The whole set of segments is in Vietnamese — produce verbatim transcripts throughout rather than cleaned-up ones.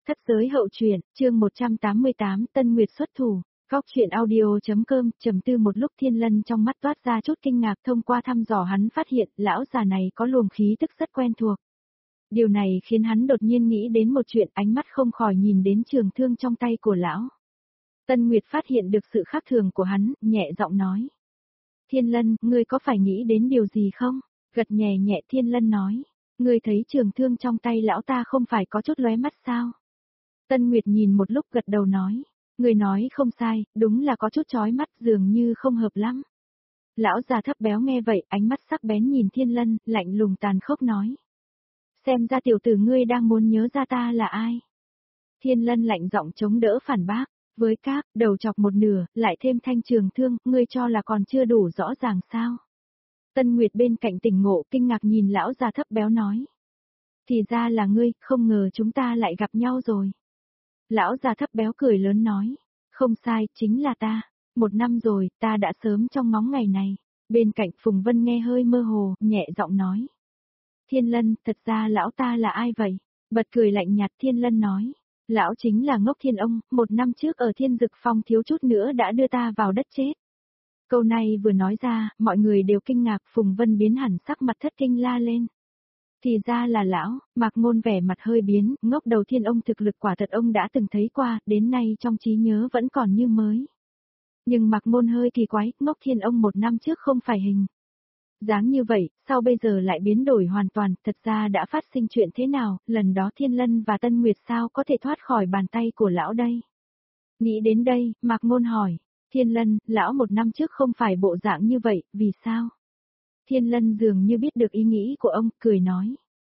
Thất giới hậu truyện, chương một trăm tám mươi tám, Tân Nguyệt xuất thủ. Góc truyện audio.com, trầm tư một lúc Thiên Lân trong mắt toát ra chút kinh ngạc, thông qua thăm dò hắn phát hiện lão già này có luồng khí tức rất quen thuộc. Điều này khiến hắn đột nhiên nghĩ đến một chuyện, ánh mắt không khỏi nhìn đến trường thương trong tay của lão. Tân Nguyệt phát hiện được sự khác thường của hắn, nhẹ giọng nói. Thiên Lân, ngươi có phải nghĩ đến điều gì không? Gật nhẹ nhẹ Thiên Lân nói. Ngươi thấy trường thương trong tay lão ta không phải có chút lóe mắt sao? Tân Nguyệt nhìn một lúc gật đầu nói. Ngươi nói không sai, đúng là có chút chói mắt, dường như không hợp lắm. Lão già thấp béo nghe vậy, ánh mắt sắc bén nhìn Thiên Lân, lạnh lùng tàn khốc nói. Xem ra tiểu tử ngươi đang muốn nhớ ra ta là ai? Thiên Lân lạnh giọng chống đỡ phản bác. Với các, đầu chọc một nửa, lại thêm thanh trường thương, ngươi cho là còn chưa đủ rõ ràng sao? Tân Nguyệt bên cạnh tỉnh ngộ, kinh ngạc nhìn lão già thấp béo nói. Thì ra là ngươi, không ngờ chúng ta lại gặp nhau rồi. Lão già thấp béo cười lớn nói. Không sai, chính là ta. Một năm rồi, ta đã sớm trong ngóng ngày này. Bên cạnh Phùng Vân nghe hơi mơ hồ, nhẹ giọng nói. Thiên Lân, thật ra lão ta là ai vậy? Bật cười lạnh nhạt Thiên Lân nói. Lão chính là Ngốc Thiên Ông, một năm trước ở Thiên Dực Phong thiếu chút nữa đã đưa ta vào đất chết. Câu này vừa nói ra, mọi người đều kinh ngạc, Phùng Vân biến hẳn sắc mặt thất kinh la lên. Thì ra là lão, Mạc Ngôn vẻ mặt hơi biến, Ngốc Đầu Thiên Ông thực lực quả thật ông đã từng thấy qua, đến nay trong trí nhớ vẫn còn như mới. Nhưng Mạc Ngôn hơi kỳ quái, Ngốc Thiên Ông một năm trước không phải hình dáng như vậy, sao bây giờ lại biến đổi hoàn toàn, thật ra đã phát sinh chuyện thế nào, lần đó Thiên Lân và Tân Nguyệt sao có thể thoát khỏi bàn tay của lão đây? Nghĩ đến đây, Mạc Ngôn hỏi, Thiên Lân, lão một năm trước không phải bộ dạng như vậy, vì sao? Thiên Lân dường như biết được ý nghĩ của ông, cười nói.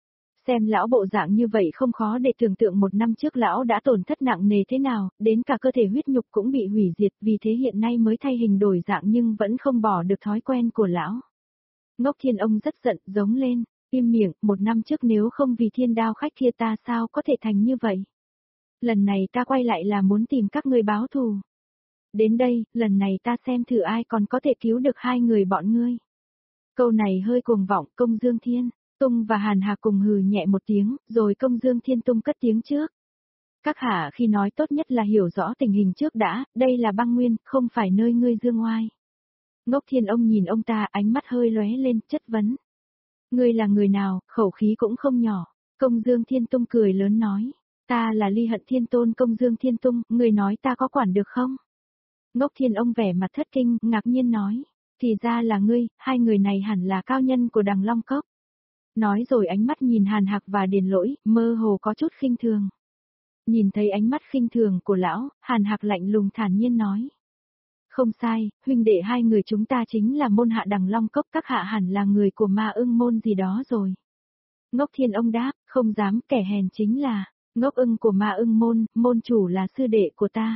Xem lão bộ dạng như vậy không khó để tưởng tượng một năm trước lão đã tổn thất nặng nề thế nào, đến cả cơ thể huyết nhục cũng bị hủy diệt, vì thế hiện nay mới thay hình đổi dạng nhưng vẫn không bỏ được thói quen của lão. Ngốc Thiên Ông rất giận, giống lên, im miệng, một năm trước nếu không vì thiên đao khách kia ta sao có thể thành như vậy? Lần này ta quay lại là muốn tìm các ngươi báo thù. Đến đây, lần này ta xem thử ai còn có thể cứu được hai người bọn ngươi. Câu này hơi cuồng vọng, Công Dương Thiên, Tung và Hàn Hà cùng hừ nhẹ một tiếng, rồi Công Dương Thiên Tung cất tiếng trước. Các hạ khi nói tốt nhất là hiểu rõ tình hình trước đã, đây là băng nguyên, không phải nơi ngươi dương oai. Ngốc Thiên Ông nhìn ông ta, ánh mắt hơi lóe lên, chất vấn. Ngươi là người nào, khẩu khí cũng không nhỏ. Công Dương Thiên Tung cười lớn nói. Ta là Ly Hận Thiên Tôn Công Dương Thiên Tung, ngươi nói ta có quản được không? Ngốc Thiên Ông vẻ mặt thất kinh, ngạc nhiên nói. Thì ra là ngươi, hai người này hẳn là cao nhân của Đằng Long Cốc. Nói rồi ánh mắt nhìn Hàn Hạc và Điền Lỗi, mơ hồ có chút khinh thường. Nhìn thấy ánh mắt khinh thường của lão, Hàn Hạc lạnh lùng thản nhiên nói. Không sai, huynh đệ hai người chúng ta chính là môn hạ Đằng Long Cốc, các hạ hẳn là người của Ma Ưng môn gì đó rồi. Ngốc Thiên Ông đáp, không dám, kẻ hèn chính là, Ngốc Ưng của Ma Ưng môn, môn chủ là sư đệ của ta.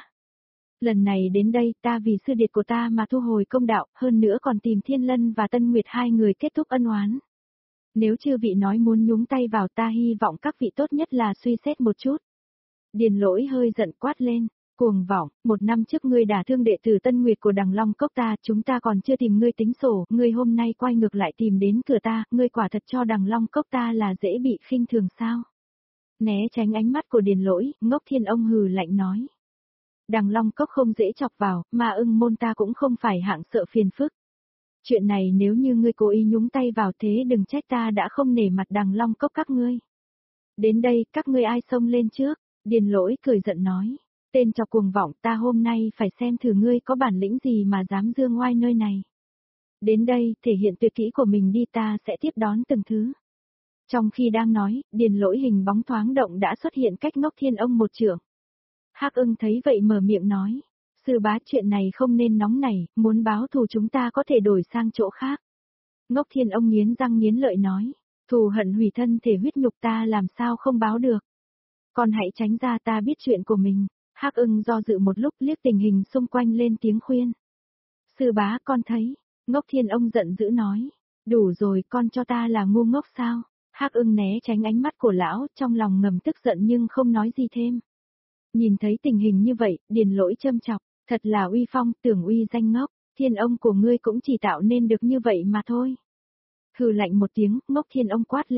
Lần này đến đây ta vì sư đệ của ta mà thu hồi công đạo, hơn nữa còn tìm Thiên Lân và Tân Nguyệt hai người kết thúc ân oán. Nếu chư vị nói muốn nhúng tay vào ta hy vọng các vị tốt nhất là suy xét một chút. Điền Lỗi hơi giận quát lên. Cuồng vọng, một năm trước ngươi đả thương đệ tử Tân Nguyệt của Đằng Long Cốc ta, chúng ta còn chưa tìm ngươi tính sổ, ngươi hôm nay quay ngược lại tìm đến cửa ta, ngươi quả thật cho Đằng Long Cốc ta là dễ bị khinh thường sao? Né tránh ánh mắt của Điền Lỗi, Ngốc Thiên Ông hừ lạnh nói. Đằng Long Cốc không dễ chọc vào, mà ưng môn ta cũng không phải hạng sợ phiền phức. Chuyện này nếu như ngươi cố ý nhúng tay vào thế đừng trách ta đã không nể mặt Đằng Long Cốc các ngươi. Đến đây, các ngươi ai xông lên trước? Điền Lỗi cười giận nói. Tên chọc cuồng vọng, ta hôm nay phải xem thử ngươi có bản lĩnh gì mà dám dương oai nơi này. Đến đây, thể hiện tuyệt kỹ của mình đi, ta sẽ tiếp đón từng thứ. Trong khi đang nói, Điền Lỗi hình bóng thoáng động đã xuất hiện cách Ngốc Thiên Ông một trượng. Hắc Ưng thấy vậy mở miệng nói, sư bá chuyện này không nên nóng nảy, muốn báo thù chúng ta có thể đổi sang chỗ khác. Ngốc Thiên Ông nghiến răng nghiến lợi nói, thù hận hủy thân thể huyết nhục ta làm sao không báo được. Còn hãy tránh ra, ta biết chuyện của mình. Hắc Ưng do dự một lúc liếc tình hình xung quanh lên tiếng khuyên. Sư bá con thấy, Ngốc Thiên Ông giận dữ nói, đủ rồi, con cho ta là ngu ngốc sao? Hắc Ưng né tránh ánh mắt của lão, trong lòng ngầm tức giận nhưng không nói gì thêm. Nhìn thấy tình hình như vậy, Điền Lỗi châm chọc, thật là uy phong, tưởng uy danh ngốc, Thiên Ông của ngươi cũng chỉ tạo nên được như vậy mà thôi. Hừ lạnh một tiếng, Ngốc Thiên Ông quát lên,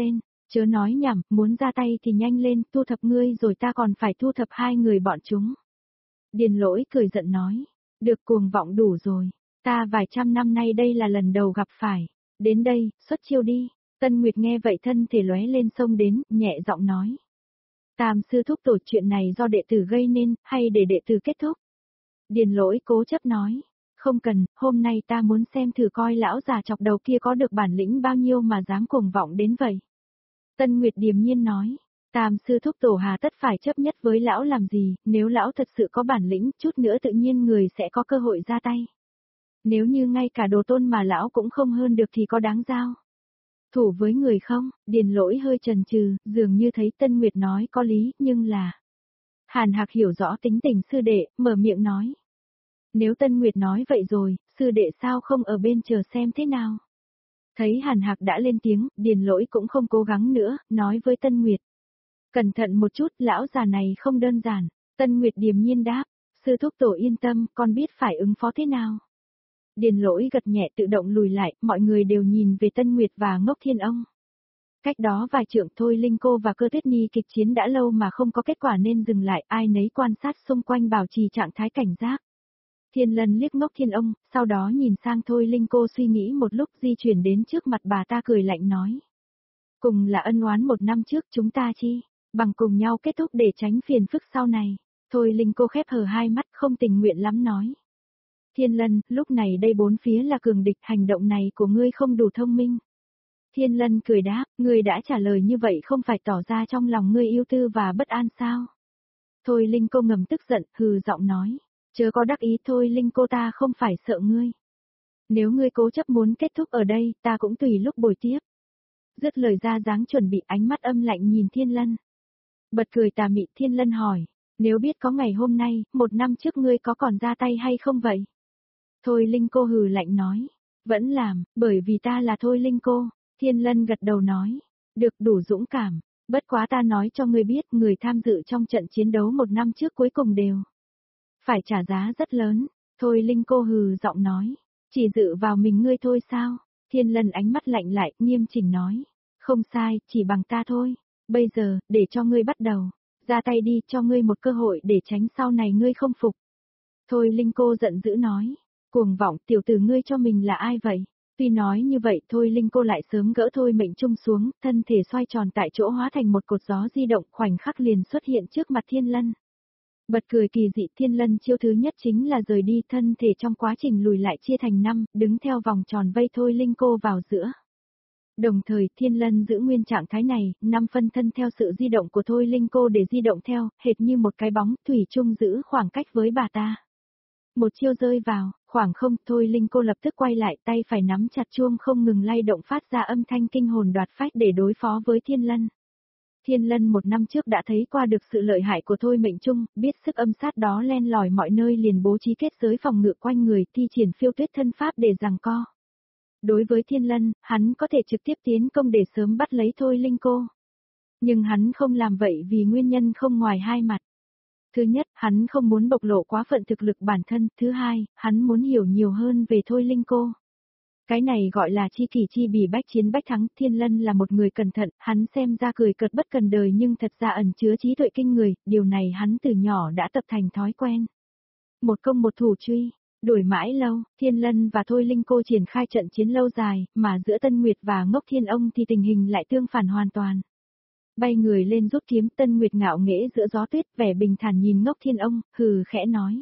Chớ nói nhảm, muốn ra tay thì nhanh lên, thu thập ngươi rồi ta còn phải thu thập hai người bọn chúng. Điền lỗi cười giận nói, được cuồng vọng đủ rồi, ta vài trăm năm nay đây là lần đầu gặp phải, đến đây, xuất chiêu đi. Tân Nguyệt nghe vậy thân thể lóe lên xông đến, nhẹ giọng nói. Tam sư thúc tổ chuyện này do đệ tử gây nên, hay để đệ tử kết thúc? Điền lỗi cố chấp nói, không cần, hôm nay ta muốn xem thử coi lão già chọc đầu kia có được bản lĩnh bao nhiêu mà dám cuồng vọng đến vậy. Tân Nguyệt điềm nhiên nói, tam sư thúc tổ hà tất phải chấp nhất với lão làm gì, nếu lão thật sự có bản lĩnh, chút nữa tự nhiên người sẽ có cơ hội ra tay. Nếu như ngay cả đồ tôn mà lão cũng không hơn được thì có đáng giao. Thủ với người không, Điền lỗi hơi chần chừ, dường như thấy Tân Nguyệt nói có lý, nhưng là... Hàn Hạc hiểu rõ tính tình sư đệ, mở miệng nói. Nếu Tân Nguyệt nói vậy rồi, sư đệ sao không ở bên chờ xem thế nào? Thấy Hàn Hạc đã lên tiếng, Điền lỗi cũng không cố gắng nữa, nói với Tân Nguyệt. Cẩn thận một chút, lão già này không đơn giản. Tân Nguyệt điềm nhiên đáp, sư thúc tổ yên tâm, con biết phải ứng phó thế nào. Điền lỗi gật nhẹ tự động lùi lại, mọi người đều nhìn về Tân Nguyệt và Ngốc Thiên Ông. Cách đó vài trượng thôi Linh Cô và Cơ Tuyết Nhi kịch chiến đã lâu mà không có kết quả nên dừng lại, ai nấy quan sát xung quanh bảo trì trạng thái cảnh giác. Thiên Lân liếc Ngốc Thiên Ông, sau đó nhìn sang thôi Linh Cô suy nghĩ một lúc di chuyển đến trước mặt bà ta cười lạnh nói. Cùng là ân oán một năm trước chúng ta chi, bằng cùng nhau kết thúc để tránh phiền phức sau này. Thôi Linh Cô khép hờ hai mắt không tình nguyện lắm nói. Thiên Lân, lúc này đây bốn phía là cường địch, hành động này của ngươi không đủ thông minh. Thiên Lân cười đáp, ngươi đã trả lời như vậy không phải tỏ ra trong lòng ngươi yêu tư và bất an sao? Thôi Linh Cô ngầm tức giận, hừ giọng nói, chớ có đắc ý thôi Linh Cô ta không phải sợ ngươi. Nếu ngươi cố chấp muốn kết thúc ở đây, ta cũng tùy lúc bồi tiếp. Dứt lời ra dáng chuẩn bị, ánh mắt âm lạnh nhìn Thiên Lân. Bật cười tà mị, Thiên Lân hỏi, nếu biết có ngày hôm nay, một năm trước ngươi có còn ra tay hay không vậy? Thôi Linh Cô hừ lạnh nói, vẫn làm, bởi vì ta là Thôi Linh Cô. Thiên Lân gật đầu nói, được, đủ dũng cảm, bất quá ta nói cho ngươi biết, người tham dự trong trận chiến đấu một năm trước cuối cùng đều phải trả giá rất lớn. Thôi Linh Cô hừ giọng nói, chỉ dự vào mình ngươi thôi sao? Thiên Lân ánh mắt lạnh lại, nghiêm chỉnh nói, không sai, chỉ bằng ta thôi. Bây giờ, để cho ngươi bắt đầu, ra tay đi, cho ngươi một cơ hội để tránh sau này ngươi không phục. Thôi Linh Cô giận dữ nói, cuồng vọng, tiểu tử ngươi cho mình là ai vậy? Tuy nói như vậy thôi Linh Cô lại sớm gỡ Thôi Mệnh Trung xuống, thân thể xoay tròn tại chỗ hóa thành một cột gió di động, khoảnh khắc liền xuất hiện trước mặt Thiên Lân. Bật cười kỳ dị, Thiên Lân chiêu thứ nhất chính là rời đi, thân thể trong quá trình lùi lại chia thành năm, đứng theo vòng tròn vây Thôi Linh Cô vào giữa. Đồng thời Thiên Lân giữ nguyên trạng thái này, năm phân thân theo sự di động của Thôi Linh Cô để di động theo, hệt như một cái bóng, thủy chung giữ khoảng cách với bà ta. Một chiêu rơi vào, khoảng không, Thôi Linh Cô lập tức quay lại, tay phải nắm chặt chuông không ngừng lay động phát ra âm thanh kinh hồn đoạt phách để đối phó với Thiên Lân. Thiên Lân một năm trước đã thấy qua được sự lợi hại của Thôi Mệnh Trung, biết sức âm sát đó len lỏi mọi nơi liền bố trí kết giới phòng ngự quanh người, thi triển phiêu tuyết thân pháp để giằng co. Đối với Thiên Lân, hắn có thể trực tiếp tiến công để sớm bắt lấy Thôi Linh Cô. Nhưng hắn không làm vậy vì nguyên nhân không ngoài hai mặt. Thứ nhất, hắn không muốn bộc lộ quá phận thực lực bản thân, thứ hai, hắn muốn hiểu nhiều hơn về Thôi Linh Cô. Cái này gọi là chi kỷ chi bỉ bách chiến bách thắng, Thiên Lân là một người cẩn thận, hắn xem ra cười cợt bất cần đời nhưng thật ra ẩn chứa trí tuệ kinh người, điều này hắn từ nhỏ đã tập thành thói quen. Một công một thủ truy, đuổi mãi lâu, Thiên Lân và Thôi Linh Cô triển khai trận chiến lâu dài, mà giữa Tân Nguyệt và Ngốc Thiên Ông thì tình hình lại tương phản hoàn toàn. Bay người lên rút kiếm, Tân Nguyệt ngạo nghễ giữa gió tuyết, vẻ bình thản nhìn Ngốc Thiên Ông, hừ khẽ nói.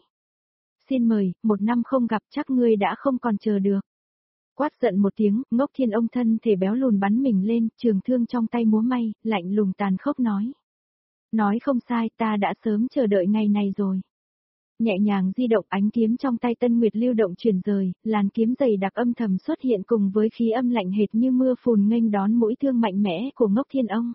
Xin mời, một năm không gặp chắc ngươi đã không còn chờ được. Quát giận một tiếng, Ngốc Thiên Ông thân thể béo lùn bắn mình lên, trường thương trong tay múa may, lạnh lùng tàn khốc nói. Nói không sai, ta đã sớm chờ đợi ngày này rồi. Nhẹ nhàng di động, ánh kiếm trong tay Tân Nguyệt lưu động chuyển rời, làn kiếm dày đặc âm thầm xuất hiện cùng với khí âm lạnh hệt như mưa phùn nghênh đón mũi thương mạnh mẽ của Ngốc Thiên Ông.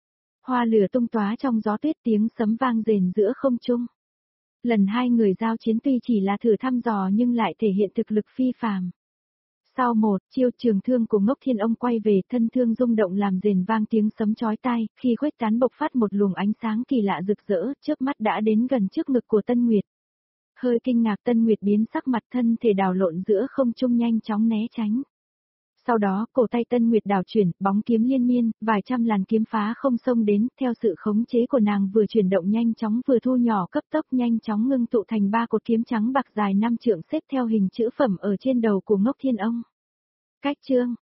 Hoa lửa tung tóa trong gió tuyết, tiếng sấm vang rền giữa không trung. Lần hai người giao chiến tuy chỉ là thử thăm dò nhưng lại thể hiện thực lực phi phàm. Sau một chiêu, trường thương của Ngốc Thiên Ông quay về, thân thương rung động làm rền vang tiếng sấm chói tai, khi khuếch tán bộc phát một luồng ánh sáng kỳ lạ rực rỡ, trước mắt đã đến gần trước ngực của Tân Nguyệt. Hơi kinh ngạc, Tân Nguyệt biến sắc mặt, thân thể đảo lộn giữa không trung nhanh chóng né tránh. Sau đó, cổ tay Tân Nguyệt đảo chuyển, bóng kiếm liên miên, vài trăm làn kiếm phá không xông đến, theo sự khống chế của nàng vừa chuyển động nhanh chóng vừa thu nhỏ cấp tốc nhanh chóng ngưng tụ thành ba cột kiếm trắng bạc dài năm trượng xếp theo hình chữ phẩm ở trên đầu của Ngốc Thiên Ông. Cách chương